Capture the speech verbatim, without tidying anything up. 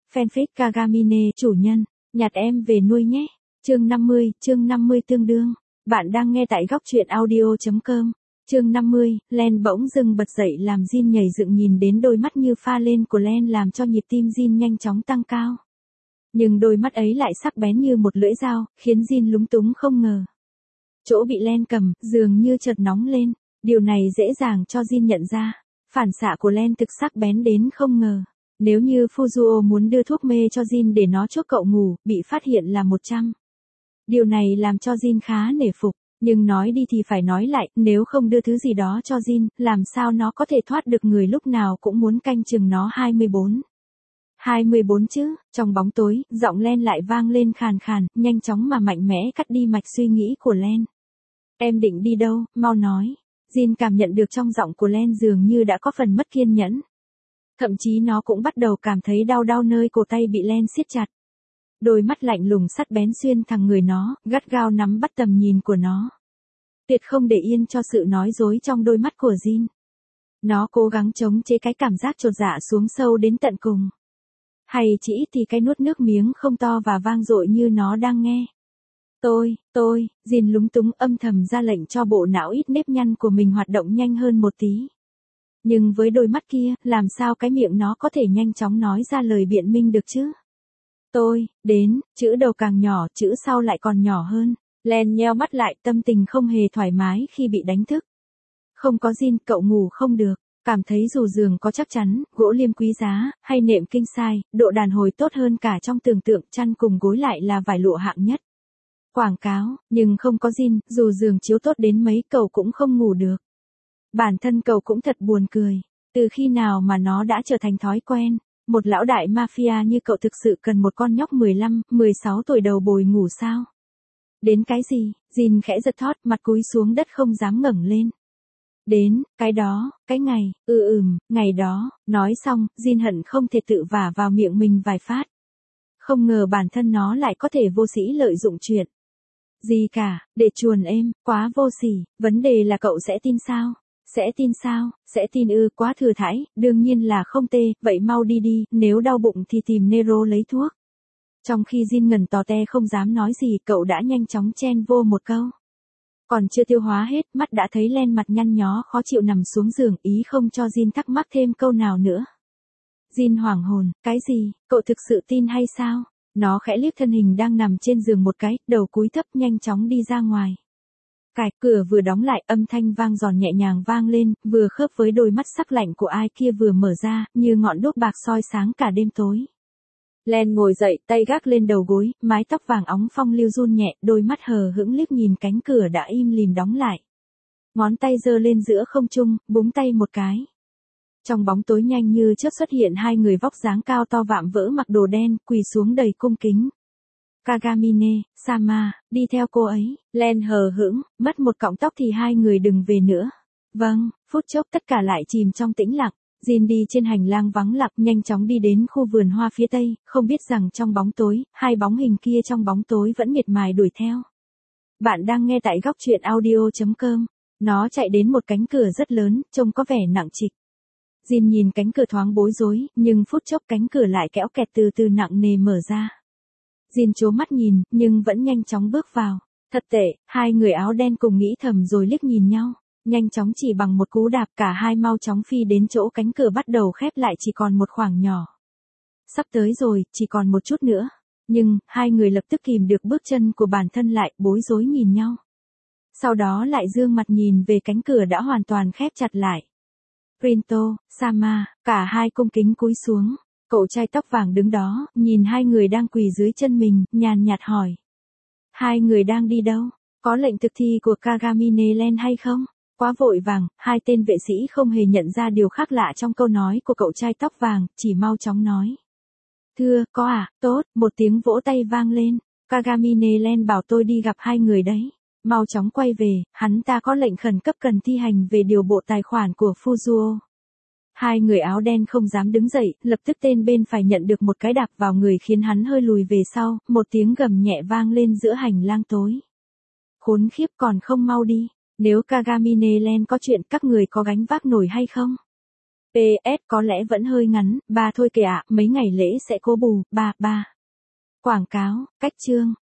Fanfic Kagamine, chủ nhân, nhặt em về nuôi nhé. Chương năm mươi, chương năm mươi tương đương. Bạn đang nghe tại góc truyện audio.com. Chương năm mươi, Len bỗng dưng bật dậy làm Jin nhảy dựng, nhìn đến đôi mắt như pha lên của Len làm cho nhịp tim Jin nhanh chóng tăng cao. Nhưng đôi mắt ấy lại sắc bén như một lưỡi dao, khiến Jin lúng túng không ngờ. Chỗ bị Len cầm, dường như chợt nóng lên, điều này dễ dàng cho Jin nhận ra. Phản xạ của Len thực sắc bén đến không ngờ. Nếu như Fuzuo muốn đưa thuốc mê cho Jin để nó chuốc cậu ngủ, bị phát hiện là một trăm. Điều này làm cho Jin khá nể phục, nhưng nói đi thì phải nói lại, nếu không đưa thứ gì đó cho Jin, làm sao nó có thể thoát được, người lúc nào cũng muốn canh chừng nó. hai mươi bốn. hai mươi bốn chứ, trong bóng tối, giọng Len lại vang lên khàn khàn, nhanh chóng mà mạnh mẽ cắt đi mạch suy nghĩ của Len. Em định đi đâu, mau nói. Jin cảm nhận được trong giọng của Len dường như đã có phần mất kiên nhẫn. Thậm chí nó cũng bắt đầu cảm thấy đau đau nơi cổ tay bị Len siết chặt. Đôi mắt lạnh lùng sắc bén xuyên thẳng người nó, gắt gao nắm bắt tầm nhìn của nó. Tuyệt không để yên cho sự nói dối trong đôi mắt của Jin. Nó cố gắng chống chế cái cảm giác chột dạ xuống sâu đến tận cùng. Hay chỉ ít thì cái nuốt nước miếng không to và vang dội như nó đang nghe. Tôi, tôi, Jin lúng túng âm thầm ra lệnh cho bộ não ít nếp nhăn của mình hoạt động nhanh hơn một tí. Nhưng với đôi mắt kia, làm sao cái miệng nó có thể nhanh chóng nói ra lời biện minh được chứ? Tôi, đến, chữ đầu càng nhỏ, chữ sau lại còn nhỏ hơn. Len nheo mắt lại, tâm tình không hề thoải mái khi bị đánh thức. Không có Jin, cậu ngủ không được. Cảm thấy dù giường có chắc chắn, gỗ liêm quý giá, hay nệm king size, độ đàn hồi tốt hơn cả trong tưởng tượng, chăn cùng gối lại là vải lụa hạng nhất. Quảng cáo, nhưng không có Jin, dù giường chiếu tốt đến mấy cậu cũng không ngủ được. Bản thân cậu cũng thật buồn cười. Từ khi nào mà nó đã trở thành thói quen, một lão đại mafia như cậu thực sự cần một con nhóc mười lăm, mười sáu tuổi đầu bồi ngủ sao? Đến cái gì? Jin khẽ giật thót, mặt cúi xuống đất không dám ngẩng lên. Đến, cái đó, cái ngày, ừ ừm, ngày đó, nói xong, Jin hận không thể tự vả vào miệng mình vài phát. Không ngờ bản thân nó lại có thể vô sĩ lợi dụng chuyện. Gì cả, để chuồn êm, quá vô sỉ, vấn đề là cậu sẽ tin sao? Sẽ tin sao? Sẽ tin ư, quá thừa thãi, đương nhiên là không tê, vậy mau đi đi, nếu đau bụng thì tìm Nero lấy thuốc. Trong khi Jin ngần tò te không dám nói gì, cậu đã nhanh chóng chen vô một câu. Còn chưa tiêu hóa hết, mắt đã thấy Len mặt nhăn nhó khó chịu nằm xuống giường, ý không cho Jin thắc mắc thêm câu nào nữa. Jin hoảng hồn, cái gì, cậu thực sự tin hay sao? Nó khẽ liếc thân hình đang nằm trên giường một cái, đầu cúi thấp nhanh chóng đi ra ngoài. Cạch, cửa vừa đóng lại, âm thanh vang giòn nhẹ nhàng vang lên, vừa khớp với đôi mắt sắc lạnh của ai kia vừa mở ra, như ngọn đuốc bạc soi sáng cả đêm tối. Len ngồi dậy, tay gác lên đầu gối, mái tóc vàng óng phong lưu run nhẹ, đôi mắt hờ hững liếc nhìn cánh cửa đã im lìm đóng lại. Ngón tay giơ lên giữa không trung, búng tay một cái. Trong bóng tối nhanh như chớp xuất hiện hai người vóc dáng cao to vạm vỡ mặc đồ đen, quỳ xuống đầy cung kính. Kagamine, Sama, đi theo cô ấy. Len hờ hững, mất một cọng tóc thì hai người đừng về nữa. Vâng, phút chốc tất cả lại chìm trong tĩnh lặng. Jin đi trên hành lang vắng lặng, nhanh chóng đi đến khu vườn hoa phía tây, không biết rằng trong bóng tối, hai bóng hình kia trong bóng tối vẫn miệt mài đuổi theo. Bạn đang nghe tại góc truyện audio.com. Nó chạy đến một cánh cửa rất lớn, trông có vẻ nặng trịch. Jin nhìn cánh cửa thoáng bối rối, nhưng phút chốc cánh cửa lại kéo kẹt từ từ nặng nề mở ra. Jin trố mắt nhìn, nhưng vẫn nhanh chóng bước vào. Thật tệ, hai người áo đen cùng nghĩ thầm rồi liếc nhìn nhau. Nhanh chóng chỉ bằng một cú đạp, cả hai mau chóng phi đến chỗ cánh cửa bắt đầu khép lại, chỉ còn một khoảng nhỏ. Sắp tới rồi, chỉ còn một chút nữa. Nhưng, hai người lập tức kìm được bước chân của bản thân lại, bối rối nhìn nhau. Sau đó lại dương mặt nhìn về cánh cửa đã hoàn toàn khép chặt lại. Printo, Sama, cả hai cung kính cúi xuống. Cậu trai tóc vàng đứng đó, nhìn hai người đang quỳ dưới chân mình, nhàn nhạt hỏi. Hai người đang đi đâu? Có lệnh thực thi của Kagamine Len hay không? Quá vội vàng, hai tên vệ sĩ không hề nhận ra điều khác lạ trong câu nói của cậu trai tóc vàng, chỉ mau chóng nói. Thưa, có à, tốt, một tiếng vỗ tay vang lên. Kagamine Len bảo tôi đi gặp hai người đấy. Mau chóng quay về, hắn ta có lệnh khẩn cấp cần thi hành về điều bộ tài khoản của Fuzuo. Hai người áo đen không dám đứng dậy, lập tức tên bên phải nhận được một cái đạp vào người khiến hắn hơi lùi về sau, một tiếng gầm nhẹ vang lên giữa hành lang tối. Khốn khiếp, còn không mau đi, nếu Kagamine Len có chuyện các người có gánh vác nổi hay không? pê ét có lẽ vẫn hơi ngắn, ba thôi kìa ạ, mấy ngày lễ sẽ cố bù, ba, ba. Quảng cáo, cách chương.